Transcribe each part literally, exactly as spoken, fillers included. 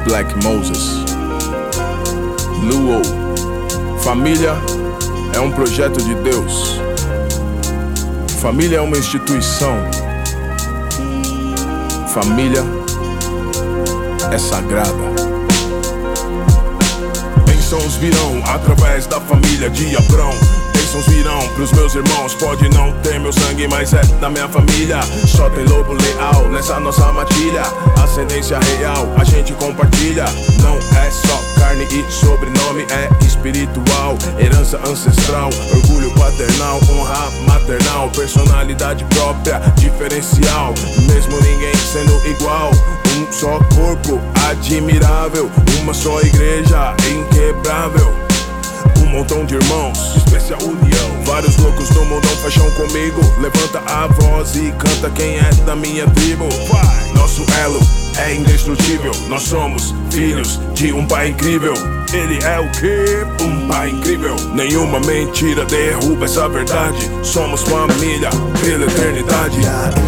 Black Moses, Luo. Família é um projeto de Deus. Família é uma instituição. Família é sagrada. Bênçãos virão através da família de Abrão. Bênçãos virão pros meus irmãos. Pode não ter meu sangue, mas é da minha família. Só tem lobo leal nessa nossa matilha. Ascendência real, a gente compartilha. Não é só carne e sobrenome, é espiritual. Herança ancestral, orgulho paternal, honra maternal. Personalidade própria, diferencial. Mesmo ninguém sendo igual. Um só corpo, admirável. Uma só igreja, inquebrável. Um montão de irmãos, especial união. Vários loucos no mundão fecham comigo. Levanta a voz e canta quem é da minha tribo. Nosso elo é indestrutível. Nós somos filhos de um pai incrível. Ele é o quê? Um pai incrível. Nenhuma mentira derruba essa verdade. Somos família pela eternidade.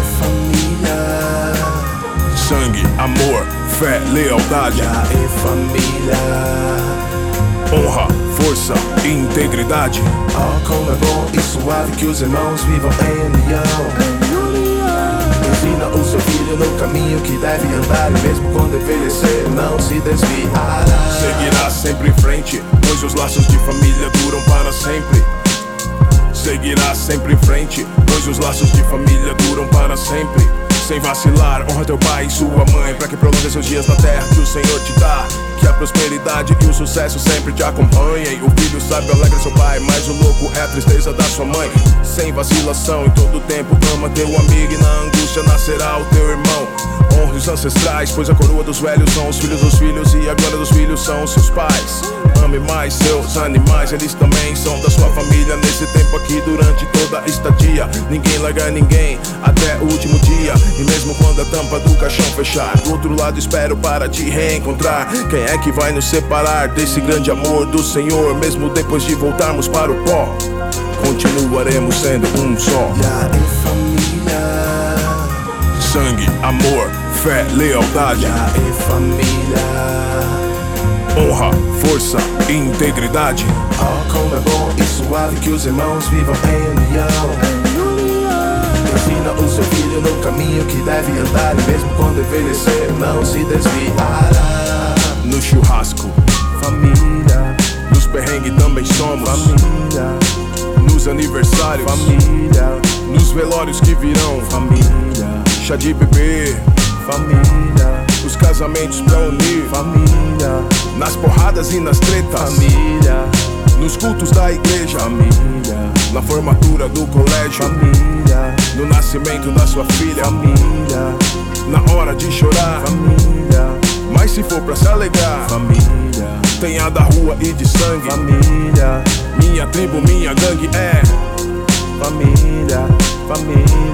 Sangue, amor, fé, lealdade. Família, honra, força, integridade. oh, como é bom e suave que os irmãos vivam em união. Ensina o seu filho no caminho que deve andar, e mesmo quando envelhecer não se desviará. Seguirá sempre em frente, pois os laços de família duram para sempre. Seguirá sempre em frente, pois os laços de família duram para sempre. Sem vacilar, honra teu pai e sua mãe, pra que prolongue seus dias na terra que o Senhor te dá. Que a prosperidade e o sucesso sempre te acompanhem. O filho sábio alegra seu pai, mas o louco é a tristeza da sua mãe. Sem vacilação, em todo tempo ama teu amigo, e na angústia nascerá o teu irmão. Honre os ancestrais, pois a coroa dos velhos são os filhos dos filhos, e a glória dos filhos são os seus pais. Ame mais seus animais, eles também são da sua família. Nesse tempo aqui, durante toda a estadia, ninguém larga ninguém até o último dia. E mesmo quando a tampa do caixão fechar, do outro lado espero para te reencontrar. Quem é que vai nos separar desse grande amor do Senhor? Mesmo depois de voltarmos para o pó, continuaremos sendo um só. Sangue, amor, fé, lealdade. Família, honra, força, integridade. oh, como é bom e suave que os irmãos vivam em união. Ensina o seu filho no caminho que deve andar, e mesmo quando envelhecer não se desviará. No churrasco, família. nos perrengues também somos família. Nos aniversários, família. nos velórios que virão, família. chá de bebê, família. os casamentos pra unir, família. nas porradas e nas tretas, família. nos cultos da igreja, família. na formatura do colégio, família. no nascimento da sua filha, família. na hora de chorar, família. mas se for pra se alegrar, família. tem a da rua e de sangue, família. minha tribo, minha gangue é família, família.